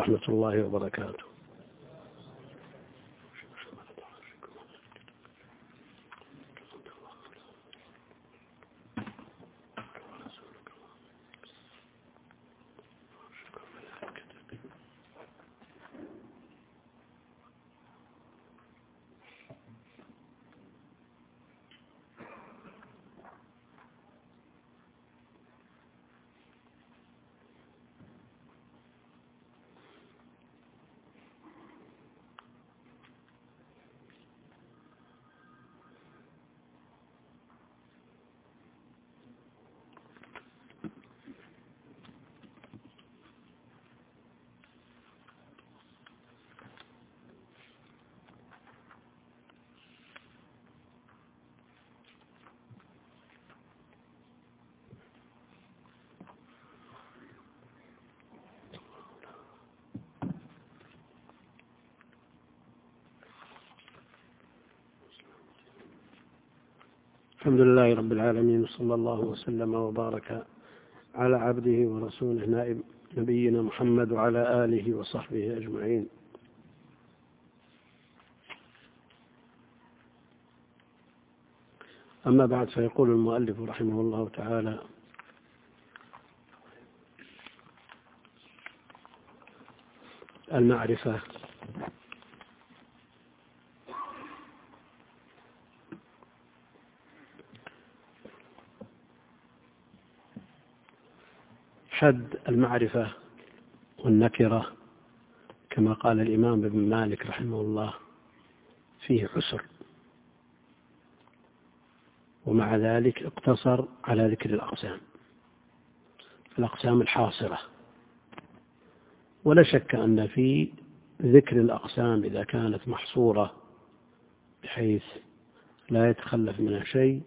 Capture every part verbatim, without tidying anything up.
ورحمة الله وبركاته. الحمد لله رب العالمين، وصلى الله وسلم وبارك على عبده ورسوله نائب نبينا محمد وعلى آله وصحبه أجمعين. أما بعد، فيقول المؤلف رحمه الله تعالى: المعرفة حد المعرفة والنكرة كما قال الإمام ابن مالك رحمه الله فيه عسر، ومع ذلك اقتصر على ذكر الأقسام الأقسام الحاصرة. ولا شك أن في ذكر الأقسام إذا كانت محصورة بحيث لا يتخلف منها شيء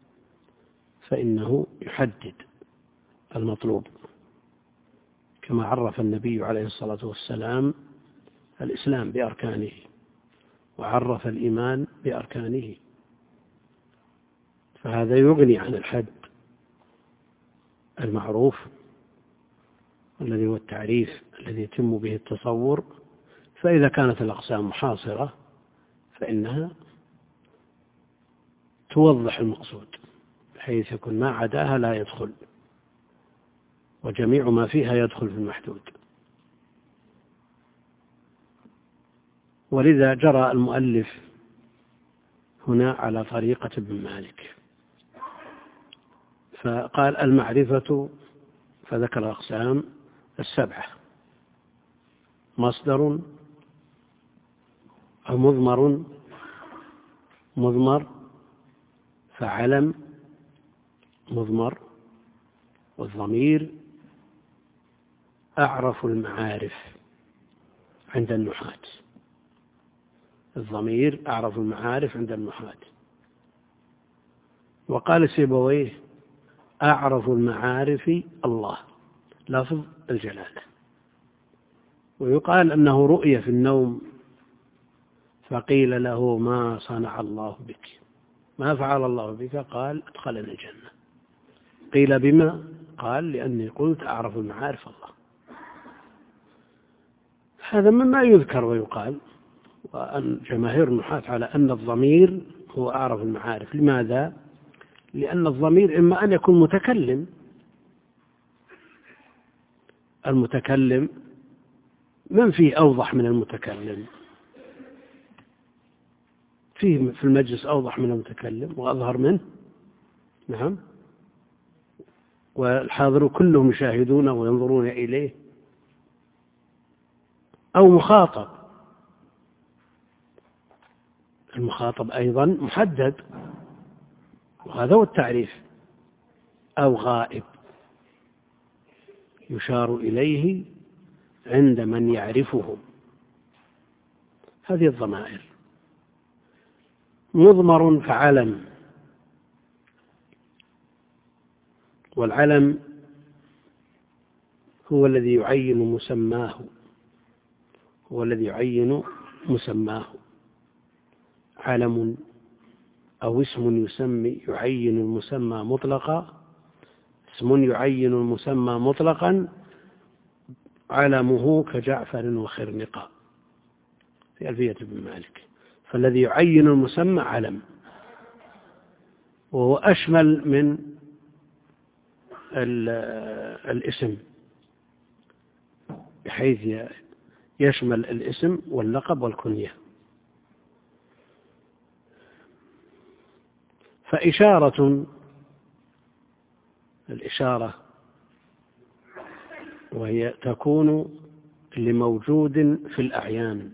فإنه يحدد المطلوب، كما عرف النبي عليه الصلاة والسلام الإسلام بأركانه، وعرف الإيمان بأركانه، فهذا يغني عن الحد المعروف الذي هو التعريف الذي يتم به التصور. فإذا كانت الأقسام محاصرة فإنها توضح المقصود بحيث يكون ما عداها لا يدخل، وجميع ما فيها يدخل في المحدود. ولذا جرى المؤلف هنا على طريقة ابن مالك، فقال المعرفة، فذكر الأقسام السبعة: مصدر أو مضمر مضمر فعلم مضمر. والضمير أعرف المعارف عند النحاة، الضمير أعرف المعارف عند النحاة. وقال سيبويه: أعرف المعارف الله، لفظ الجلالة. ويقال أنه رؤية في النوم فقيل له: ما صنع الله بك؟ ما فعل الله بك؟ قال: أدخلني الجنة. قيل: بما؟ قال: لأني قلت أعرف المعارف الله. هذا مما يذكر ويقال، وأن جماهير النحاة على أن الضمير هو أعرف المعارف. لماذا؟ لأن الضمير إما أن يكون متكلم، المتكلم من فيه أوضح من المتكلم؟ فيه في المجلس أوضح من المتكلم وأظهر منه، نعم، والحاضر كلهم يشاهدونه وينظرون إليه. أو مخاطب، المخاطب أيضا محدد، وهذا هو التعريف. أو غائب، يشار إليه عند من يعرفه. هذه الضمائر. مضمر فعلم، والعلم هو الذي يعين مسماه، هو الذي يعين مسماه. علم أو اسم يسمي يعين المسمى مطلقا، اسم يعين المسمى مطلقا علمه كجعفر وخرنقة في ألفية ابن مالك. فالذي يعين المسمى علم، وهو أشمل من الاسم، بحيث يشمل الاسم واللقب والكنية. فإشارة، الإشارة وهي تكون لموجود في الأعيان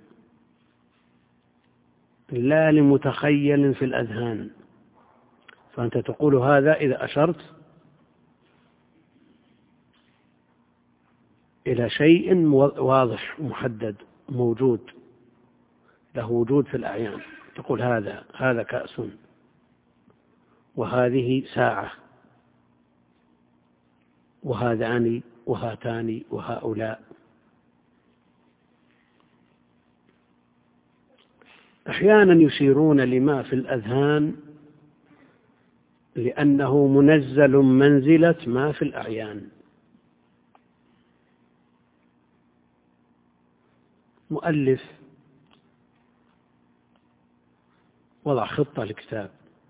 لا لمتخيل في الأذهان. فأنت تقول هذا إذا أشرت إلى شيء واضح محدد موجود له وجود في الأعيان، تقول هذا هذا كأس، وهذه ساعة، وهذان وهاتان وهؤلاء. أحيانا يشيرون لما في الأذهان لأنه منزل منزلة ما في الأعيان. مؤلف وضع خطة لكتاب،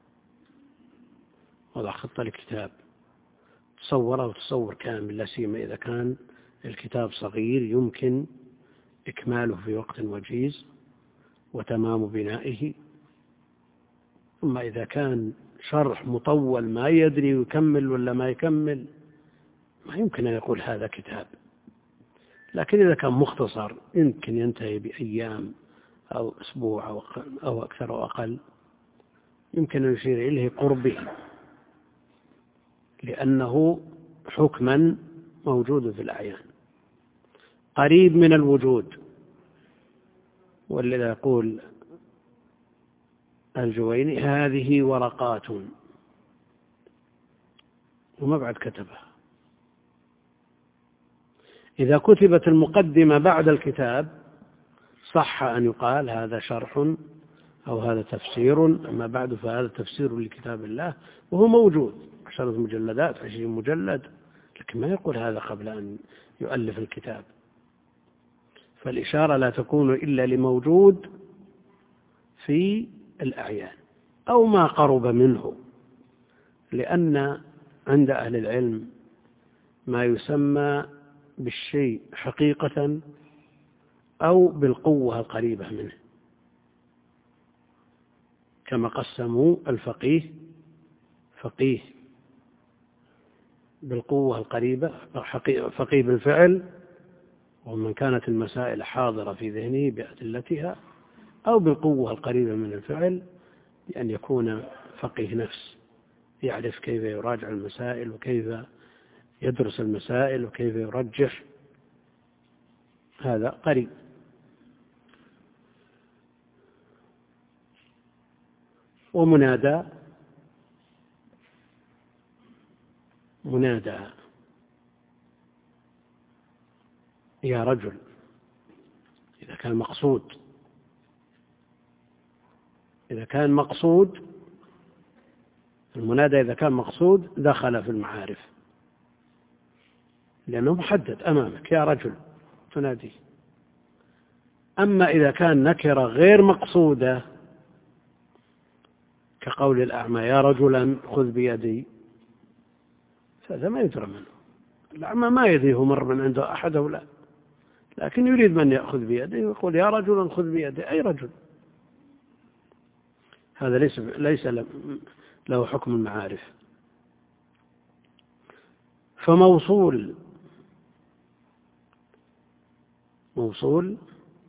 وضع خطة لكتاب تصوره وتصور كامل، لا سيما إذا كان الكتاب صغير يمكن إكماله في وقت وجيز وتمام بنائه. ثم إذا كان شرح مطول ما يدري يكمل ولا ما يكمل، ما يمكن أن يقول هذا كتاب. لكن إذا كان مختصر يمكن ينتهي بأيام أو أسبوع أو أكثر أو أقل، يمكن أن يشير إليه قربه، لأنه حكما موجود في الأعيان قريب من الوجود. والذي يقول الجويني هذه ورقات، وما بعد كتبها. إذا كتبت المقدمة بعد الكتاب صح أن يقال هذا شرح أو هذا تفسير، أما بعد فهذا تفسير لكتاب الله وهو موجود عشرة مجلدات عشرين مجلد، لكن ما يقول هذا قبل أن يؤلف الكتاب. فالإشارة لا تكون إلا لموجود في الأعيان أو ما قرب منه، لأن عند أهل العلم ما يسمى بالشيء حقيقة أو بالقوة القريبة منه، كما قسموا الفقيه فقيه بالقوة القريبة، فقيه بالفعل ومن كانت المسائل حاضرة في ذهنه بأدلتها، أو بالقوة القريبة من الفعل بأن يكون فقيه نفس يعرف كيف يراجع المسائل وكيف يدرس المسائل وكيف يرجح، هذا قريب. ومنادى منادى يا رجل إذا كان مقصود، إذا كان مقصود المنادى إذا كان مقصود دخل في المعارف، لأنه محدد أمامك يا رجل تنادي. أما إذا كان نكرة غير مقصودة كقول الأعمى يا رجلا خذ بيدي، هذا ما يدرى منه. الأعمى ما يدري هو مر من عنده أحد أو لا، لكن يريد من يأخذ بيدي ويقول يا رجل خذ بيدي، أي رجل. هذا ليس ليس له حكم المعارف. فموصول موصول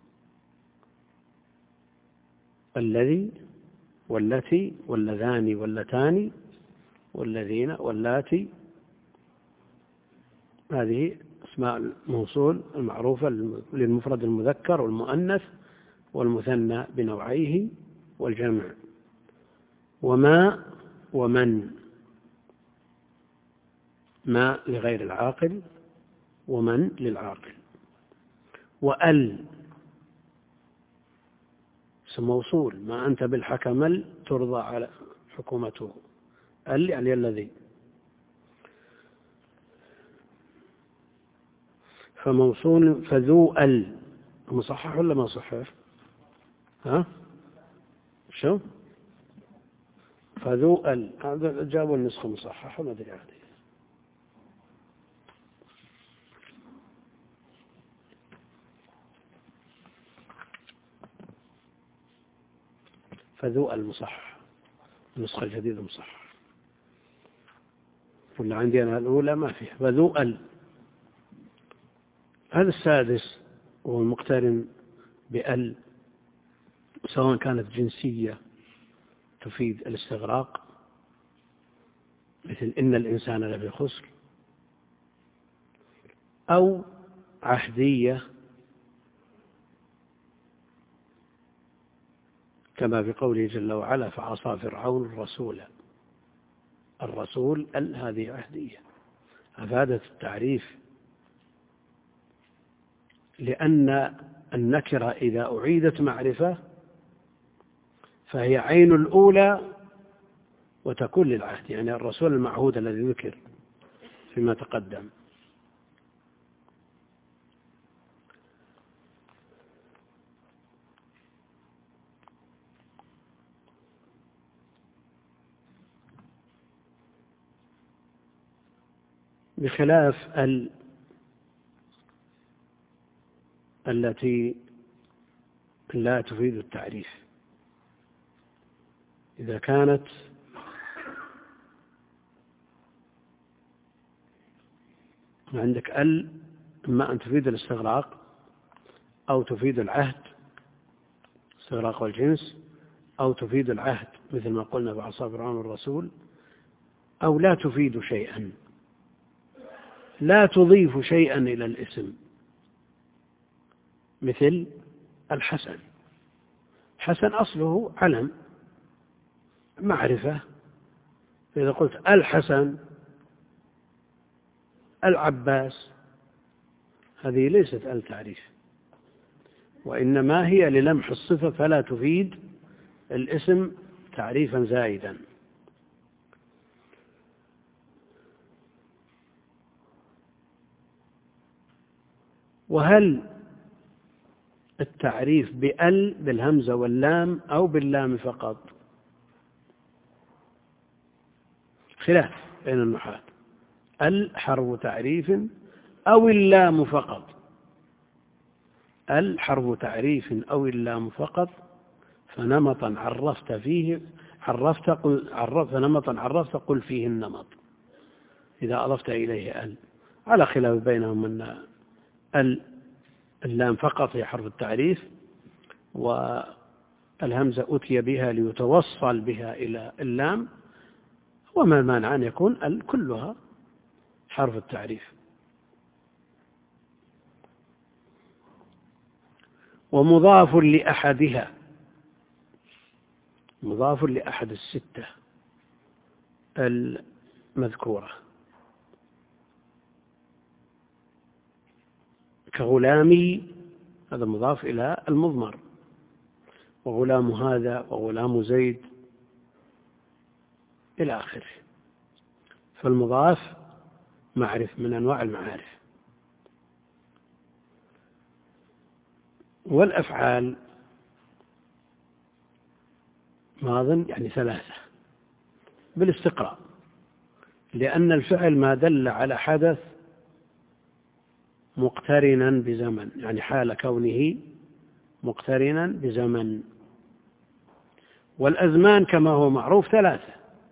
الذي والتي واللذان واللتان والذين واللاتي، هذه اسماء الموصول المعروفة للمفرد المذكر والمؤنث والمثنى بنوعيه والجمع. وما ومن، ما لغير العاقل ومن للعاقل. وأل اسم موصول ما أنت بالحكمل ترضى على حكومته، ال يعني الذي. فموصول فذو ال مصحح ولا ما صحح؟ ها؟ شو؟ فذو ال هذا جابوا النسخة مصححة ما أدري عادي. فذو المصحح النسخة الجديدة مصحح، ولا عندي أنا الأولى ما فيها فذو ال. هذا السادس هو المقترن بأل، سواء كانت جنسية تفيد الاستغراق مثل إن الإنسان لفي خسر، أو عهدية كما في قوله جل وعلا فعصى فرعون الرسول. الرسول ال هذه عهدية أفادت التعريف، لأن النكرة إذا أعيدت معرفة فهي عين الأولى وتكون للعهد، يعني الرسول المعهود الذي ذكر فيما تقدم. بخلاف ال التي لا تفيد التعريف، إذا كانت عندك ال إما أن تفيد الاستغراق أو تفيد العهد استغراق والجنس، أو تفيد العهد مثل ما قلنا بعصا فرعون الرسول، أو لا تفيد شيئا، لا تضيف شيئا إلى الاسم مثل الحسن. حسن أصله علم معرفة، فإذا قلت الحسن العباس هذه ليست التعريف، وإنما هي للمح الصفة فلا تفيد الاسم تعريفا زائدا. وهل التعريف بأل بالهمزة واللام أو باللام فقط؟ خلاف بين النحاة. ال حرف تعريف أو اللام فقط. ال حرف تعريف أو اللام فقط، فنمطا عرفت فيه عرفت قل عرفت نمطا عرفت قل فيه النمط إذا أضفت إليه ال، على خلاف بينهم أن ال اللام فقط هي حرف التعريف، والهمزة أتي بها ليتوصل بها إلى اللام، وما المانع أن يكون ال كلها حرف التعريف. ومضاف لأحدها، مضاف لأحد الستة المذكورة كغلامي، هذا مضاف إلى المضمر، وغلام هذا وغلام زيد إلى آخره. فالمضاف معرف من أنواع المعارف. والأفعال ماضٍ يعني ثلاثة بالاستقراء، لأن الفعل ما دل على حدث مقترنا بزمن، يعني حال كونه مقترنا بزمن. والأزمان كما هو معروف ثلاثة: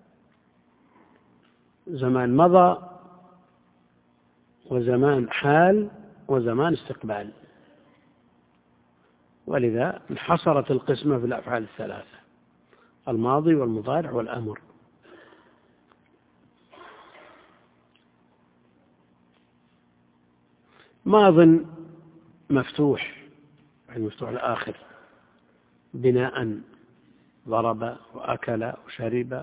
زمان مضى، وزمان حال، وزمان استقبال. ولذا انحصرت القسمة في الأفعال الثلاثة: الماضي والمضارع والأمر. ماض مفتوح يعني مفتوح الآخر بناء، ضرب وأكل وشرب.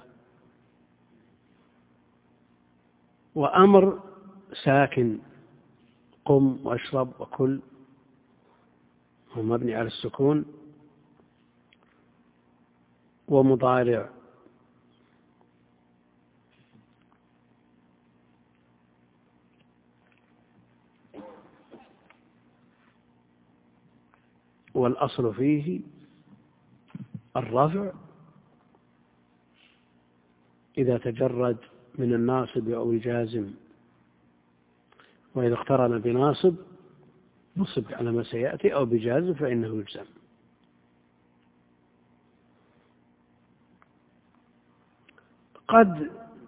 وأمر ساكن، قم واشرب وكل، هو مبني على السكون. ومضارع والأصل فيه الرفع إذا تجرد من الناصب أو الجازم، وإذا اقترن بناصب نصب على ما سيأتي أو بجازم فإنه يجزم. قد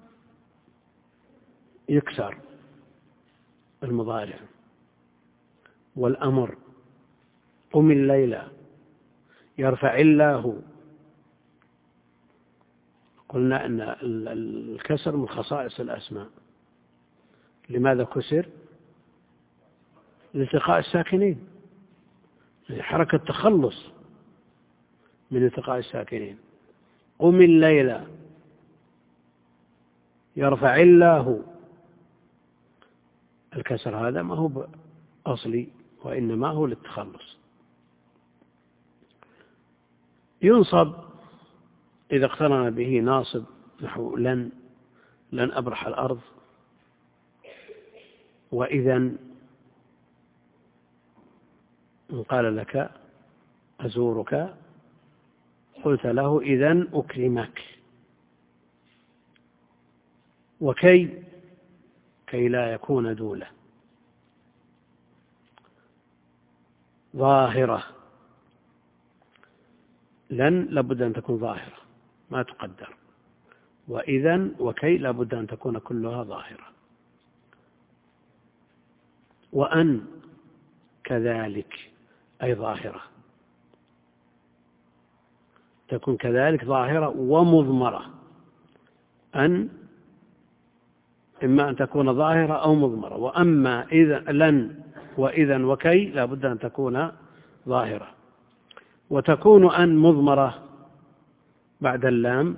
يكسر المضارع والأمر، قم الليلة، يرفع الله. قلنا أن الكسر من خصائص الأسماء. لماذا كسر؟ لالتقاء الساكنين، حركة تخلص من التقاء الساكنين. قم الليلة، يرفع الله. الكسر هذا ما هو أصلي وإنما هو للتخلص. ينصب إذا اقترن به ناصب نحو لن، لن أبرح الأرض. وإذا إن قال لك أزورك قلت له إذن أكرمك. وكي كي لا يكون دولة ظاهرة. لن لابد أن تكون ظاهرة ما تقدر، وإذن وكي لابد أن تكون كلها ظاهرة. وأن كذلك أي ظاهرة، تكون كذلك ظاهرة ومضمرة. أن إما أن تكون ظاهرة أو مضمرة. وأما إذا لن وإذا وكي لابد أن تكون ظاهرة. وتكون أن مضمرة بعد اللام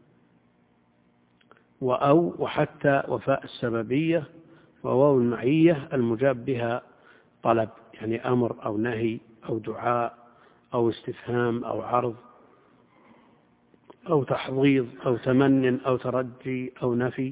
وأو وحتى وفاء السببية وواو المعية المجاب بها طلب، يعني أمر أو نهي أو دعاء أو استفهام أو عرض أو تحضيض أو تمن أو ترجي أو نفي.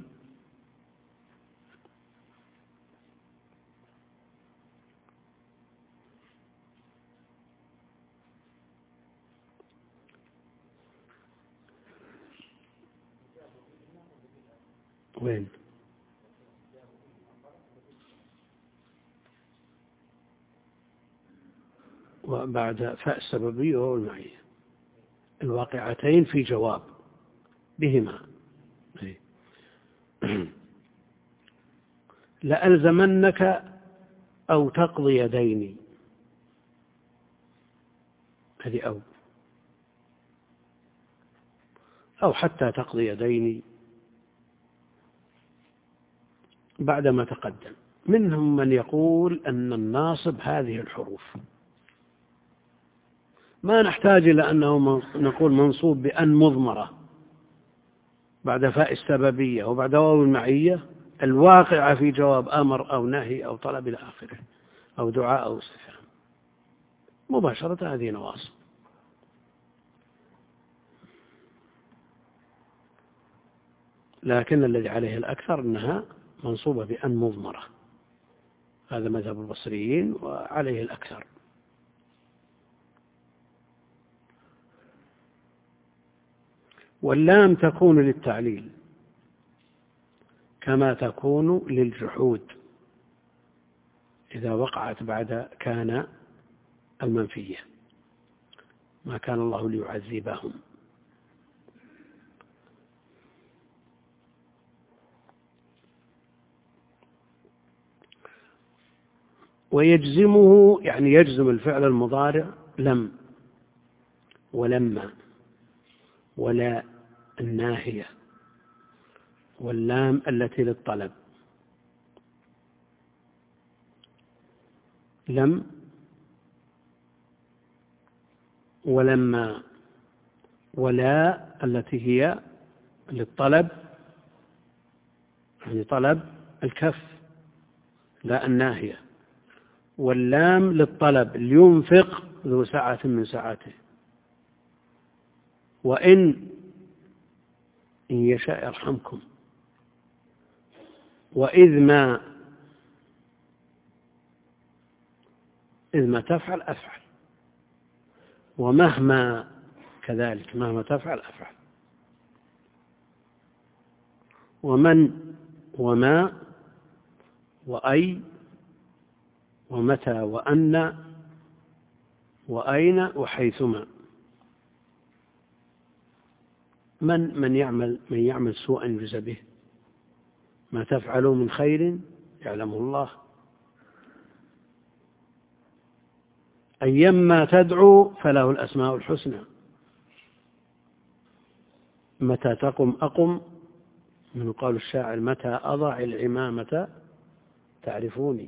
وين؟ وبعد فاء السببية وهو المعية الواقعتين في جواب بهما. لألزمنك أو تقضي ديني، هذه أو أو حتى تقضي ديني بعدما تقدم. منهم من يقول أن الناصب هذه الحروف، ما نحتاج إلى أنه نقول منصوب بأن مضمرة بعد فاء السببية وبعد واو المعية الواقعة في جواب أمر أو نهي أو طلب إلى آخره أو دعاء أو استفهام، مباشرة هذه نواصب. لكن الذي عليه الأكثر أنها منصوبة بأن مضمرة، هذا مذهب البصريين وعليه الأكثر. واللام تكون للتعليل كما تكون للجحود إذا وقعت بعد كان المنفية، ما كان الله ليعذبهم. ويجزمه يعني يجزم الفعل المضارع لم ولما ولا الناهية واللام التي للطلب. لم ولما ولا التي هي للطلب، يعني طلب الكف لا الناهية. واللام للطلب لينفق ذو سعة من سعته. وإن إن يشاء يرحمكم. وإذ ما إذ ما تفعل أفعل. ومهما كذلك مهما تفعل أفعل. ومن وما وأي ومتى وأن وأين وحيثما. من من يعمل من يعمل سوءا يجزى به، ما تفعلوا من خير يعلمه الله. أيما تدعو فله الأسماء الحسنى. متى تقم أقم، من قول الشاعر متى أضع العمامة تعرفوني.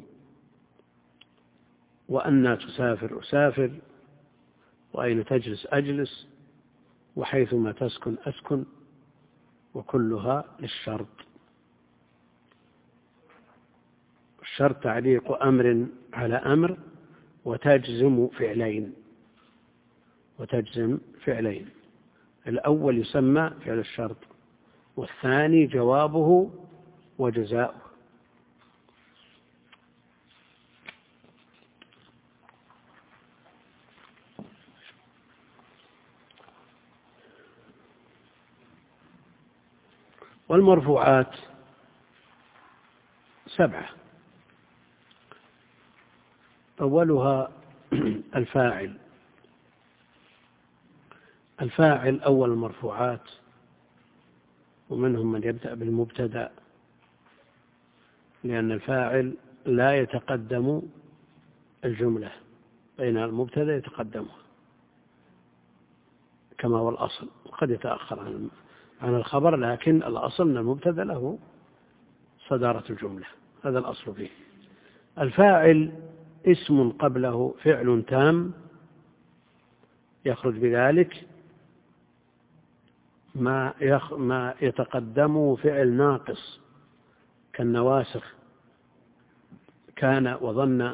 وأن تسافر أسافر، وأين تجلس أجلس، وحيثما تسكن أسكن، وكلها للشرط. الشرط تعليق أمر على أمر وتجزم فعلين وتجزم فعلين الأول يسمى فعل الشرط، والثاني جوابه وجزاؤه. والمرفوعات سبعة. أولها الفاعل. الفاعل أول المرفوعات، ومنهم من يبدأ بالمبتدأ، لأن الفاعل لا يتقدم الجملة، بين المبتدأ يتقدمها كما هو الأصل، وقد يتأخر عن عن الخبر، لكن الأصل أن المبتدأ له صدارة الجملة، هذا الأصل فيه. الفاعل اسم قبله فعل تام يخرج بذلك ما يخ ما يتقدمه فعل ناقص كالنواسخ كان وظن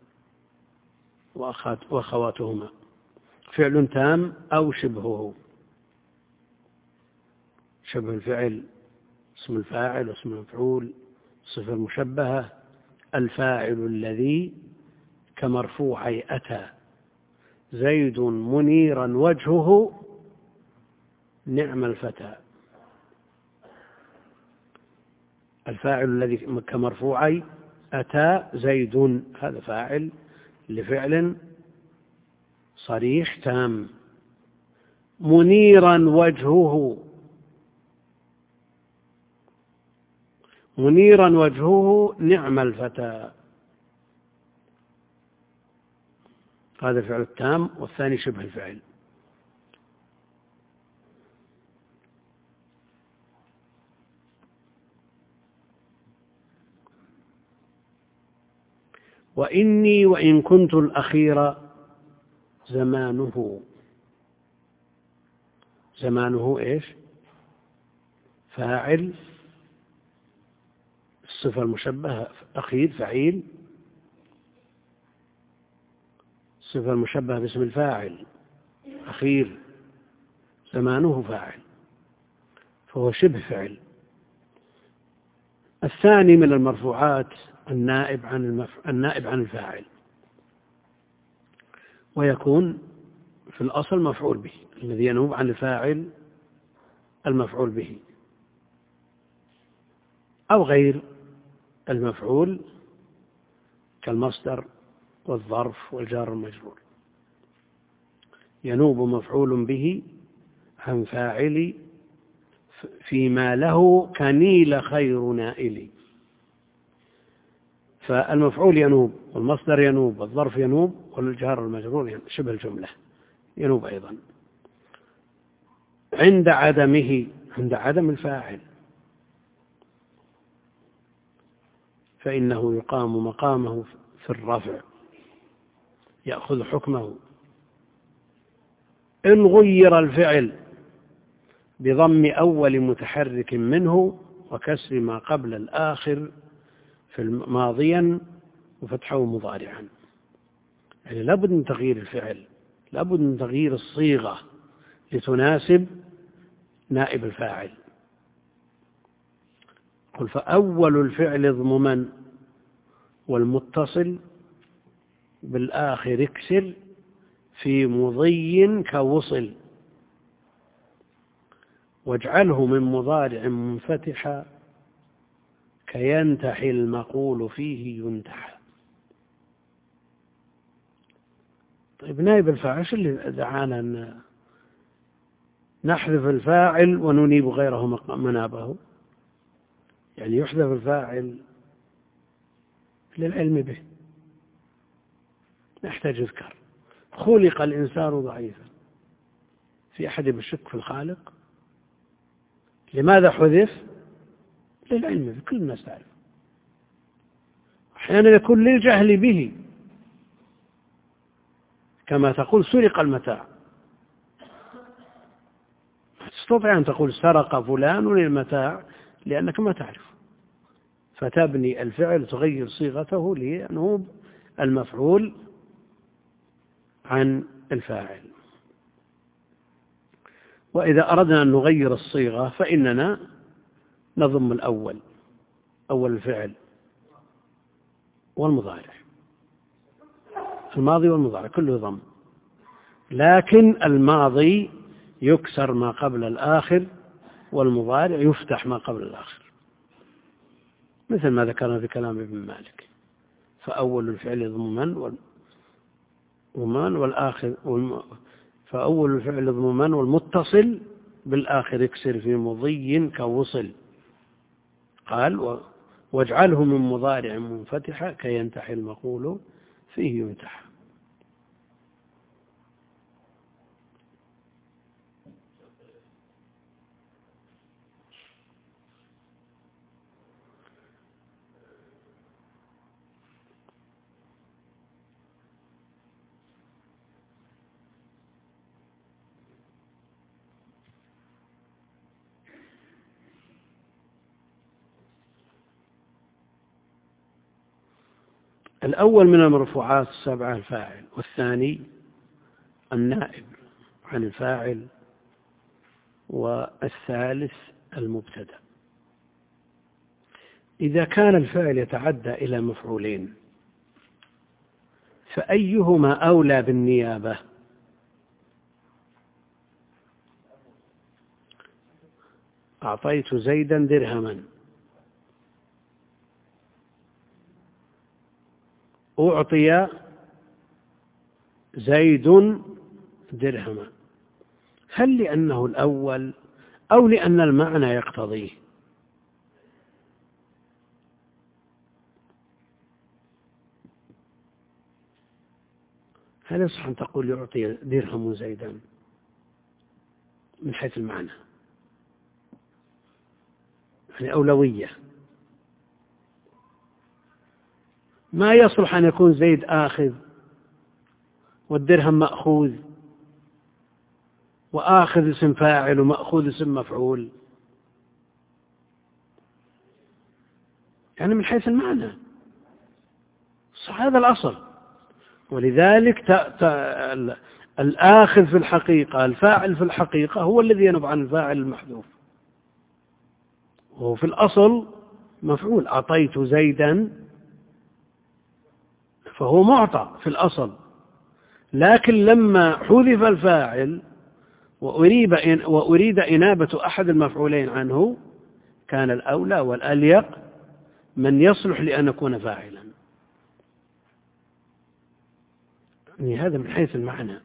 وأخواتهما، فعل تام أو شبهه. شبه الفعل اسم الفاعل واسم المفعول، صفة المشبهة. الفاعل الذي كمرفوعي أتى زيد منيرا وجهه نعم الفتى. الفاعل الذي كمرفوعي أتى زيد، هذا فاعل لفعل صريح تام. منيرا وجهه، منيرا وجهه نعم الفتى، هذا الفعل التام، والثاني شبه الفعل. وإني وإن كنت الأخير زمانه. زمانه إيش؟ فاعل، الصفة المشبهة أخير فعيل، الصفة المشبهة باسم الفاعل أخير، زمانه فاعل، فهو شبه فعل. الثاني من المرفوعات النائب عن المف... النائب عن الفاعل، ويكون في الأصل مفعول به، الذي ينوب عن الفاعل المفعول به، أو غير المفعول كالمصدر والظرف والجار المجرور. ينوب مفعول به عن فاعل فيما له كنيل خير نائل. فالمفعول ينوب، والمصدر ينوب، والظرف ينوب، والجار المجرور شبه الجملة ينوب أيضا. عند عدمه، عند عدم الفاعل، فإنه يقام مقامه في الرفع، يأخذ حكمه. إن غير الفعل بضم أول متحرك منه وكسر ما قبل الآخر في ماضيا وفتحه مضارعا، يعني لابد من تغيير الفعل، لابد من تغيير الصيغة لتناسب نائب الفاعل. قل فأول الفعل اضمما والمتصل بالآخر اكسر في مضي كوصل، واجعله من مضارع منفتحا كينتحي المقول فيه ينتحى. طيب نائب الفاعل شو اللي دعانا أن نحذف الفاعل وننيب غيره منابه؟ يعني يحذف الفاعل للعلم به، نحتاج يذكر خلق الإنسان ضعيفا، في أحد بالشك في الخالق؟ لماذا حذف؟ للعلم به، كل الناس تعرف. أحيانا يكون للجهل به، كما تقول سرق المتاع، تستطيع أن تقول سرق فلان المتاع لأنك ما تعرف، فتبني الفعل تغير صيغته لأنه المفعول عن الفاعل. وإذا أردنا أن نغير الصيغة فإننا نضم الأول، أول الفعل والمضارع، الماضي والمضارع كله ضم، لكن الماضي يكسر ما قبل الآخر والمضارع يفتح ما قبل الآخر، مثل ما ذكرنا في كلام ابن مالك: فأول الفعل ضمن ومن والآخر والم... فأول الفعل ضمن والمتصل بالآخر يكسر في مضي كوصل. قال: و... واجعله من مضارع منفتحة كينتحي المقول فيه ينتحى. الأول من المرفوعات السبعة الفاعل، والثاني النائب عن الفاعل، والثالث المبتدأ. إذا كان الفاعل يتعدى إلى مفعولين فأيهما أولى بالنيابة؟ أعطيت زيدا درهما، أعطي زيد درهما، هل لأنه الأول أو لأن المعنى يقتضيه؟ هل يصح أن تقول يعطي درهم زيدا من حيث المعنى؟ يعني أولوية، ما يصلح أن يكون زيد آخذ والدرهم مأخوذ، وآخذ اسم فاعل ومأخوذ اسم مفعول، يعني من حيث المعنى صح، هذا الأصل. ولذلك ت... ت... الآخذ في الحقيقة، الفاعل في الحقيقة هو الذي ينب عن الفاعل المحذوف، وهو في الأصل مفعول. أعطيت زيدا فهو معطى في الأصل، لكن لما حذف الفاعل وأريد, وأريد إنابة أحد المفعولين عنه كان الأولى والأليق من يصلح لأن يكون فاعلا. يعني هذا من حيث المعنى.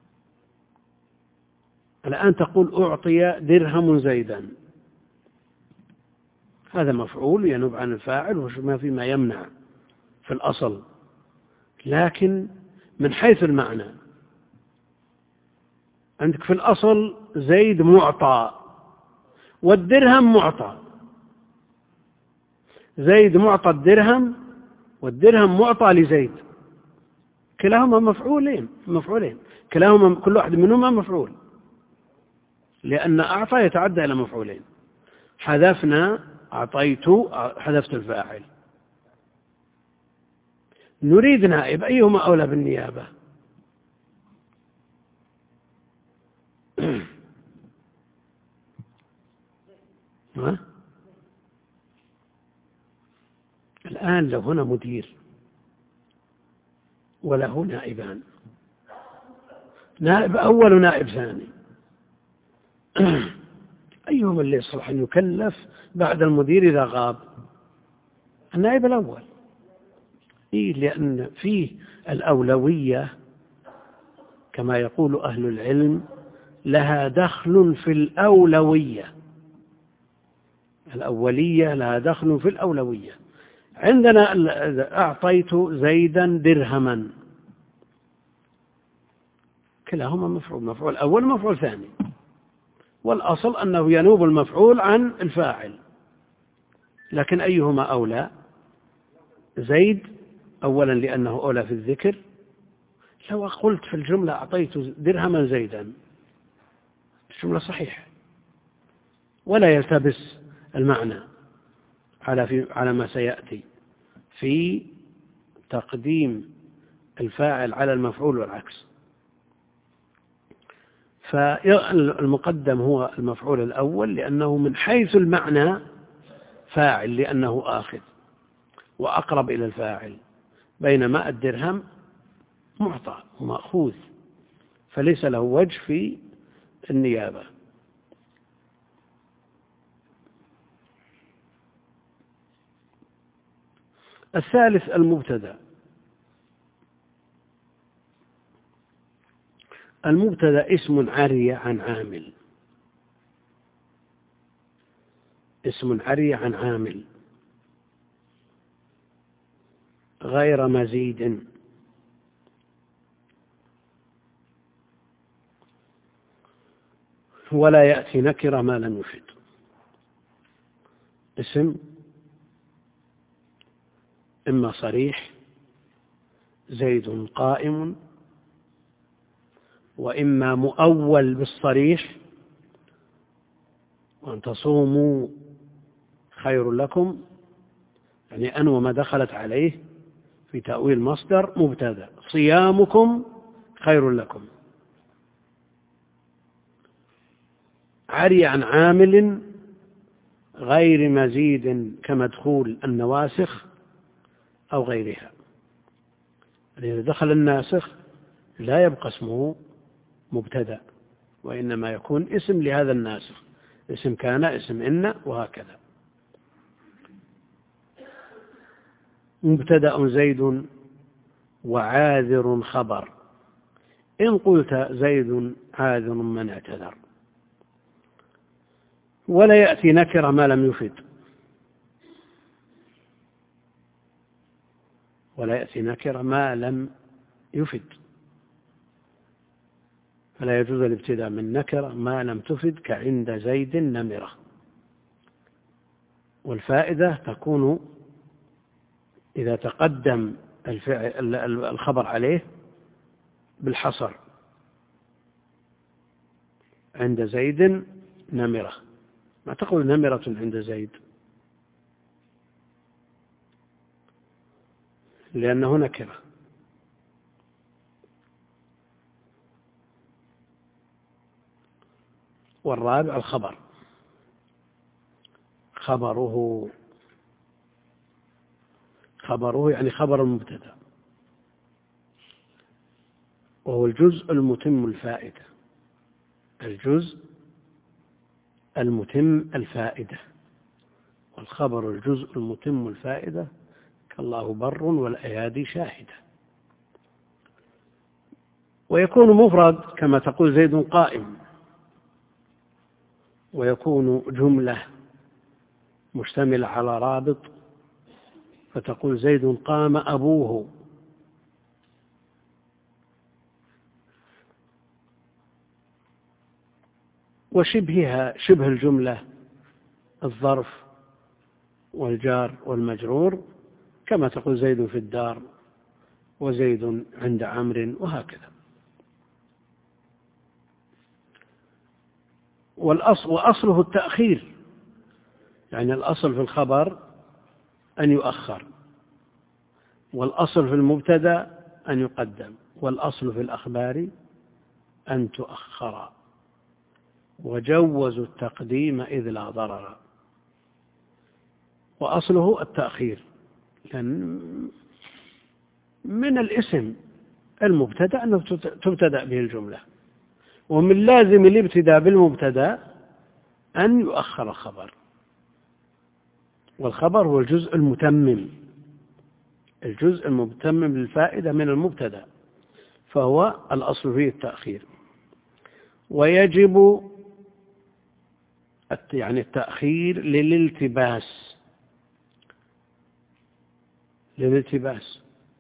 الآن تقول أعطي درهم زيدا، هذا مفعول ينوب عن الفاعل وما فيما يمنع في الأصل، لكن من حيث المعنى عندك في الأصل زيد معطى والدرهم معطى، زيد معطى الدرهم والدرهم معطى لزيد، كلاهما مفعولين مفعولين كلاهما كل واحد منهما مفعول، لأن أعطى يتعدى إلى مفعولين. حذفنا أعطيت، حذفت الفاعل، نريد نائب، أيهما أولى بالنيابة؟ ها؟ الآن لو هنا مدير وله نائبان نائب أول ونائب ثاني. أيهما اللي يصلح أن يكلف بعد المدير إذا غاب؟ النائب الأول. إيه، لأن فيه الأولوية كما يقول أهل العلم لها دخل في الأولوية. الأولية لها دخل في الأولوية. عندنا أعطيت زيدا درهما، كلاهما مفعول، مفعول أول مفعول ثاني، والأصل أنه ينوب المفعول عن الفاعل، لكن أيهما أولى؟ زيد أولا لأنه أولى في الذكر. لو قلت في الجملة أعطيت درهما زيدا الجملة صحيحة ولا يلتبس المعنى على في على ما سيأتي في تقديم الفاعل على المفعول والعكس. فالمقدم هو المفعول الأول لأنه من حيث المعنى فاعل لأنه آخذ وأقرب إلى الفاعل، بينما الدرهم معطى ومأخوذ فليس له وجه في النيابة. الثالث المبتدأ. المبتدأ اسم عري عن عامل، اسم عري عن عامل غير مزيد، ولا يأتي نكرة ما لم يفد. اسم إما صريح زيد قائم، وإما مؤول بالصريح وأن تصوموا خير لكم، يعني أن وما دخلت عليه في تأويل مصدر مبتدأ، صيامكم خير لكم. عري عن عامل غير مزيد كمدخول النواسخ أو غيرها، إذا دخل الناسخ لا يبقى اسمه مبتدأ وإنما يكون اسم لهذا الناسخ، اسم كان، اسم إن، وهكذا. مبتدأ زيد وعاذر خبر، إن قلت زيد عاذر من اعتذر. ولا يأتي نكرة ما لم يفد، ولا يأتي نكرة ما لم يفد، فلا يجوز الابتداء من نكرة ما لم تفد كعند زيد نمرة. والفائدة تكون إذا تقدم الفعل الخبر عليه بالحصر، عند زيد نمرة، ما تقول نمرة عند زيد لأنه نكرة. والرابع الخبر، خبره خبره يعني خبر المبتدأ، وهو الجزء المتم الفائدة، الجزء المتم الفائدة، والخبر الجزء المتم الفائدة كالله بر والأيادي شاهدة. ويكون مفرد كما تقول زيد قائم، ويكون جملة مشتملة على رابط فتقول زيد قام أبوه، وشبهها شبه الجملة الظرف والجار والمجرور كما تقول زيد في الدار وزيد عند عمرو، وهكذا. والأصل وأصله التأخير، يعني الأصل في الخبر أن يؤخر، والأصل في المبتدأ أن يقدم، والأصل في الأخبار أن تؤخر، وجوزوا التقديم إذ لا ضرر. وأصله التأخير، لأن من الاسم المبتدأ أنه تبتدأ به الجملة، ومن لازم الابتداء بالمبتدأ أن يؤخر الخبر، والخبر هو الجزء المتمم، الجزء المتمم للفائدة من المبتدأ، فهو الأصل فيه التأخير. ويجب يعني التأخير للالتباس، للالتباس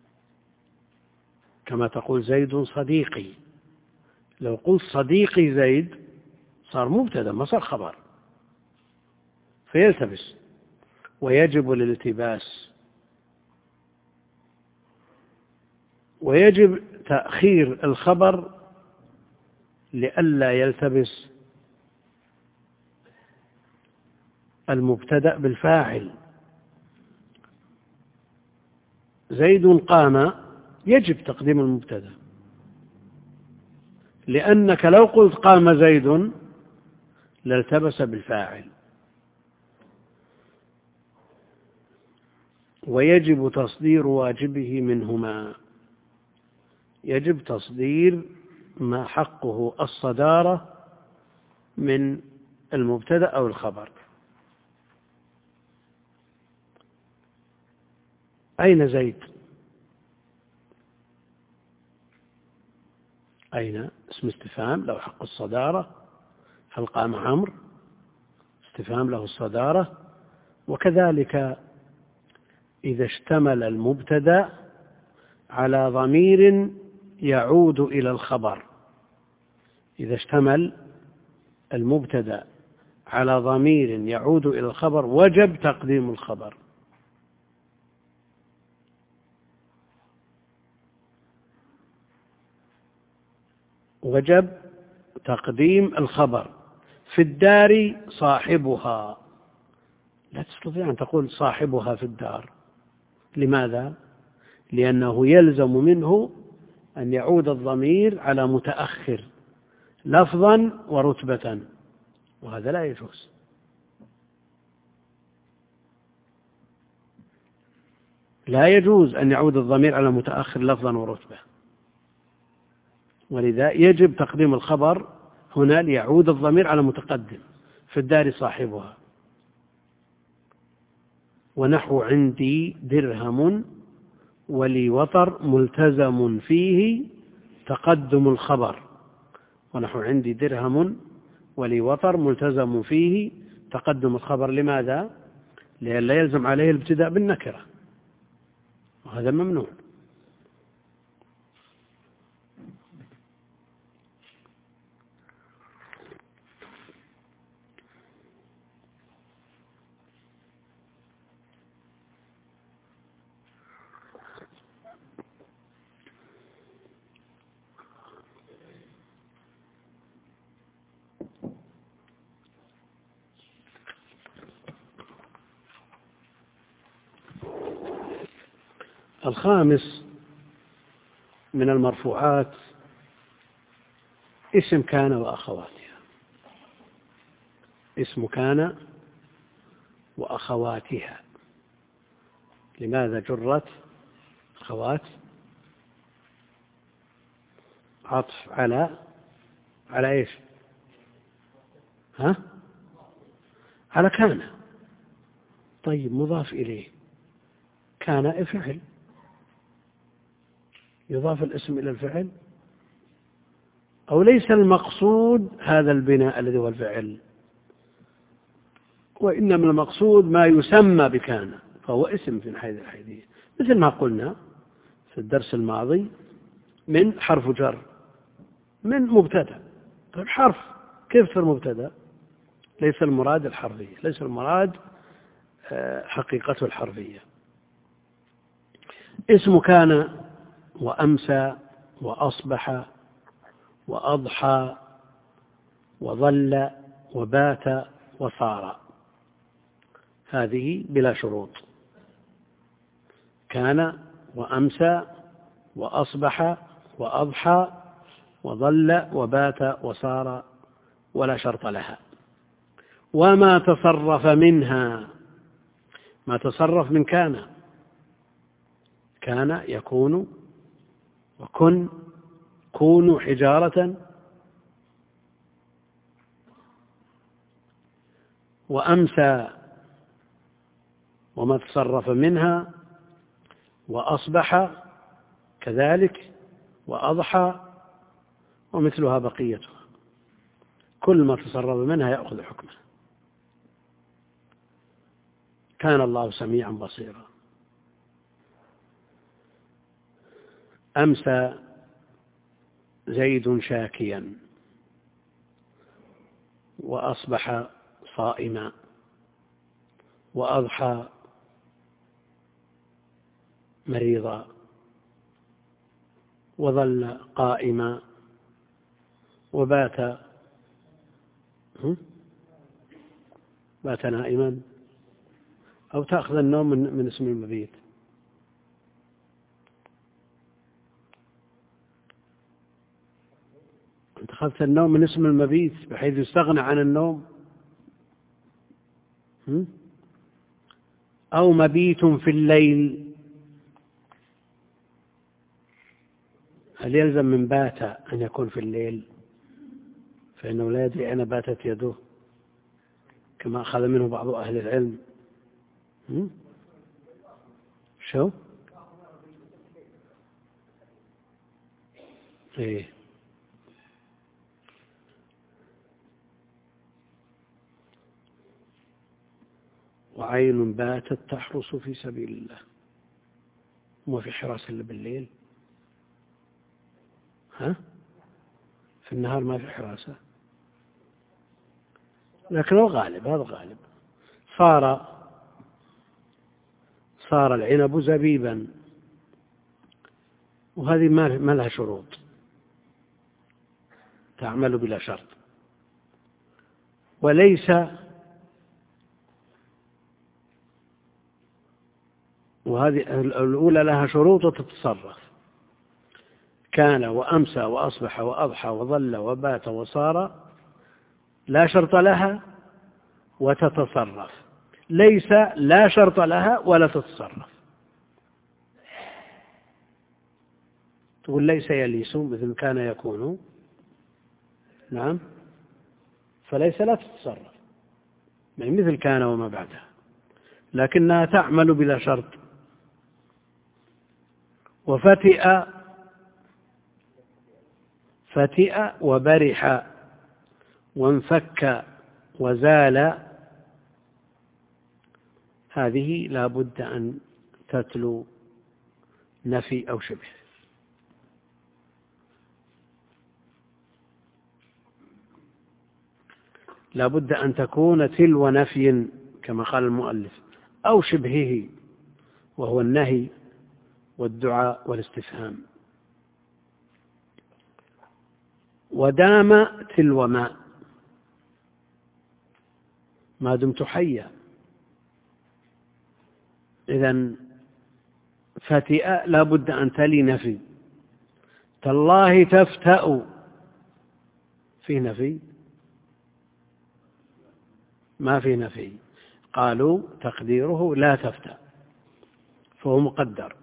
كما تقول زيد صديقي، لو قلت صديقي زيد صار مبتدأ ما صار خبر فيلتبس. ويجب الالتباس، ويجب تأخير الخبر لئلا يلتبس المبتدأ بالفاعل. زيد قام يجب تقديم المبتدأ، لأنك لو قلت قام زيد لالتبس بالفاعل. ويجب تصدير واجبه منهما، يجب تصدير ما حقه الصدارة من المبتدأ أو الخبر. أين زيد؟ أين اسم استفهام له حق الصدارة، هل قام عمرو؟ استفهام له الصدارة. وكذلك إذا اشتمل المبتدأ على ضمير يعود إلى الخبر، إذا اشتمل المبتدأ على ضمير يعود إلى الخبر وجب تقديم الخبر. وجب تقديم الخبر. في الدار صاحبها، لا تستطيع أن تقول صاحبها في الدار. لماذا؟ لأنه يلزم منه أن يعود الضمير على متأخر لفظا ورتبة، وهذا لا يجوز. لا يجوز أن يعود الضمير على متأخر لفظا ورتبة، ولذا يجب تقديم الخبر هنا ليعود الضمير على متقدم. في الدار صاحبها. ونحو عندي درهم ولي وطر ملتزم فيه تقدم الخبر. ونحو عندي درهم ولي وطر ملتزم فيه تقدم الخبر. لماذا؟ لأن لا يلزم عليه الابتداء بالنكرة، وهذا ممنوع. الخامس من المرفوعات اسم كان وأخواتها. اسم كان وأخواتها. لماذا جرت أخوات؟ عطف على على إيش؟ ها؟ على كان. طيب مضاف إليه. كان فعل، يضاف الاسم إلى الفعل، أو ليس المقصود هذا البناء الذي هو الفعل، وإنما المقصود ما يسمى بكان، فهو اسم في حيث الحيثية، مثل ما قلنا في الدرس الماضي من حرف جر من مبتدأ. طيب حرف كيف في المبتدأ؟ ليس المراد الحرفية، ليس المراد حقيقته الحرفية. اسم كان وأمسى وأصبح وأضحى وظل وبات وصار، هذه بلا شروط. كان وأمسى وأصبح وأضحى وظل وبات وصار ولا شرط لها. وما تصرف منها، ما تصرف من كان، كان يكون وكن، كونوا حجارة وأمسى وما تصرف منها، وأصبح كذلك، وأضحى، ومثلها بقيتها، كل ما تصرف منها يأخذ حكمه. كان الله سميعا بصيرا. أمسى زيد شاكيا وأصبح صائما، وأضحى مريضا، وظل قائما، وبات بات نائما، أو تأخذ النوم من, من اسم المبيت. أنت أخذت النوم من اسم المبيت بحيث يستغنى عن النوم، أو مبيت في الليل. هل يلزم من بات أن يكون في الليل؟ فإنه لا يدري أين باتت يده، كما أخذ منه بعض أهل العلم. شو؟ إيه. وعين باتت تحرس في سبيل الله. وما في حراس إلا بالليل؟ ها؟ في النهار ما في حراسة، لكن هو غالب، هذا غالب. صار صار العنب زبيبا، وهذه ما لها شروط، تعمل بلا شرط. وليس وهذه الأولى لها شروط وتتصرف. كان وأمسى وأصبح وأضحى وظل وبات وصار لا شرط لها وتتصرف. ليس لا شرط لها ولا تتصرف. تقول ليس يليس مثل كان يكون، نعم، فليس لا تتصرف يعني مثل كان وما بعدها، لكنها تعمل بلا شرط. وفتئ فتئ وبرح وانفك وزال، هذه لا بد أن تتلو نفي أو شبه. لا بد أن تكون تلو نفي كما قال المؤلف، أو شبهه، وهو النهي والدعاء والاستفهام. ودام تلو ما، ما دمت حيا. إذن فتئ لا بد أن تلي نفي. تالله تفتأ، في نفي؟ ما في نفي. قالوا تقديره لا تفتأ، فهو مقدر.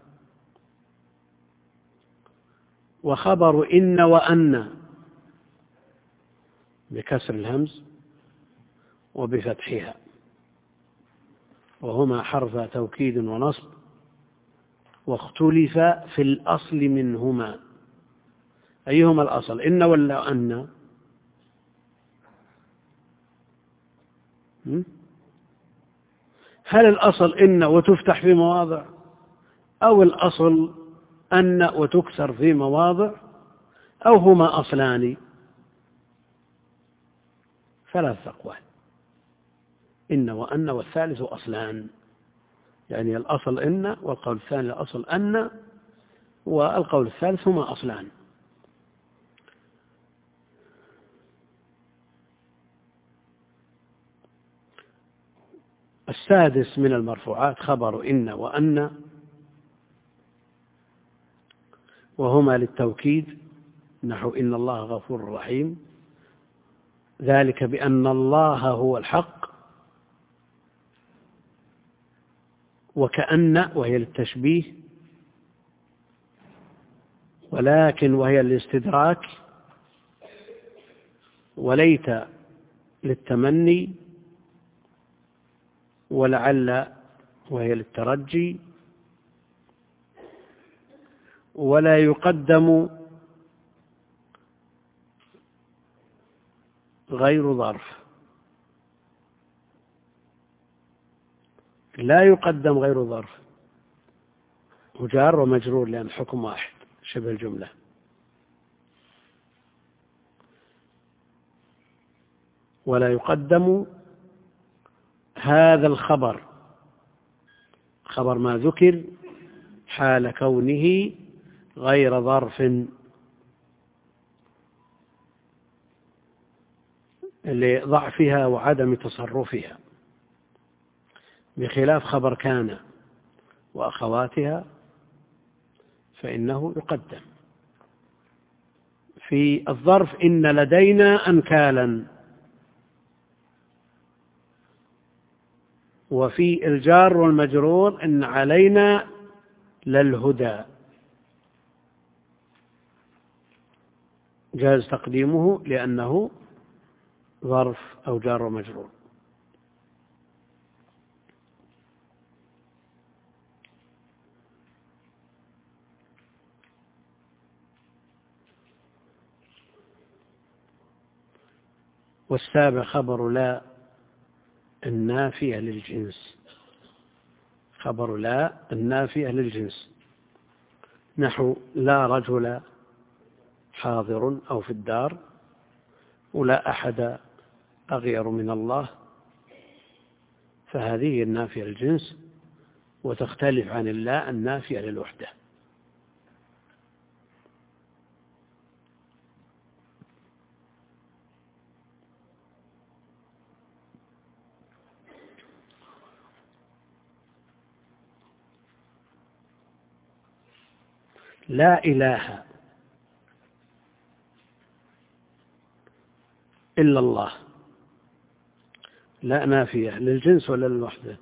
وخبر إن وأن بكسر الهمز وبفتحها، وهما حرف توكيد ونصب، واختلف في الأصل منهما. أيهما الأصل، إن ولا أن؟ هل الأصل إن وتفتح في مواضع، أو الأصل أن وتكسر في مواضع، أو هما أصلان؟ ثلاث أقوال، إن وأن، والثالث أصلان. يعني الأصل إن، والقول الثاني الأصل أن، والقول الثالث هما أصلان. السادس من المرفوعات خبر إن وأن، وهما للتوكيد، نحو إن الله غفور رحيم، ذلك بأن الله هو الحق. وكأن وهي للتشبيه، ولكن وهي للاستدراك، وليت للتمني، ولعل وهي للترجي، ولا يقدم غير ظرف، لا يقدم غير ظرف، وجار ومجرور لأن حكم واحد شبه الجملة. ولا يقدم هذا الخبر، خبر ما ذكر، حال كونه غير ظرف لضعفها وعدم تصرفها، بخلاف خبر كان وأخواتها فإنه يقدم. في الظرف إن لدينا أنكالا، وفي الجار والمجرور إن علينا للهدى، جاز تقديمه لأنه ظرف أو جار ومجرور. والسابع خبر لا النافية للجنس، خبر لا النافية للجنس، نحو لا رجل حاضر أو في الدار، ولا أحد أغير من الله، فهذه النافية للجنس، وتختلف عن الله النافية للوحدة. لا إله إلا الله، لا نافية للجنس ولا للوحدة؟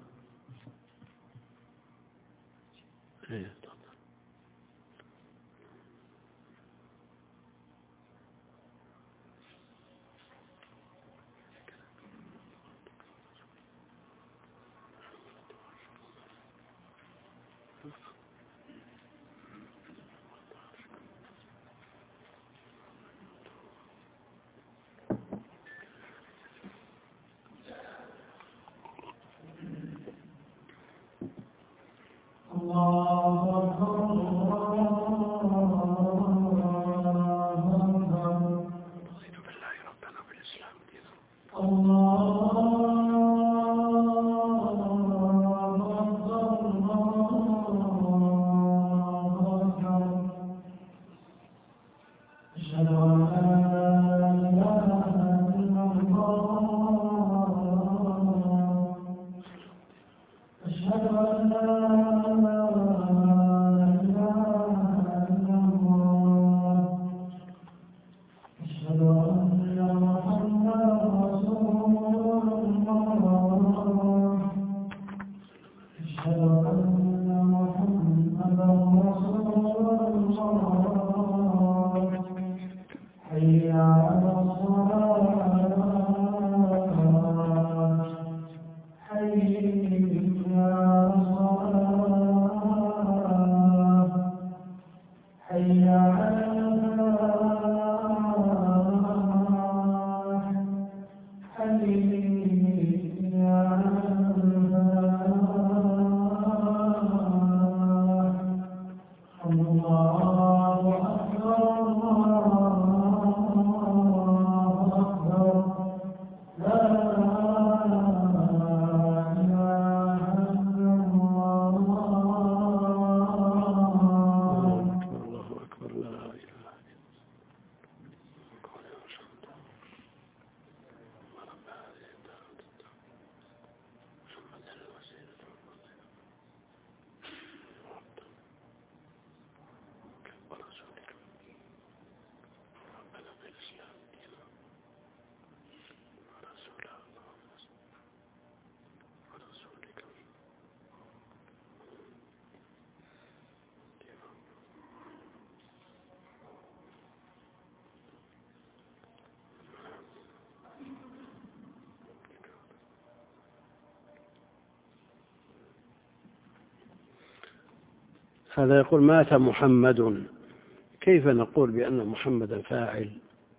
هذا يقول مات محمد، كيف نقول بأن محمدا فاعل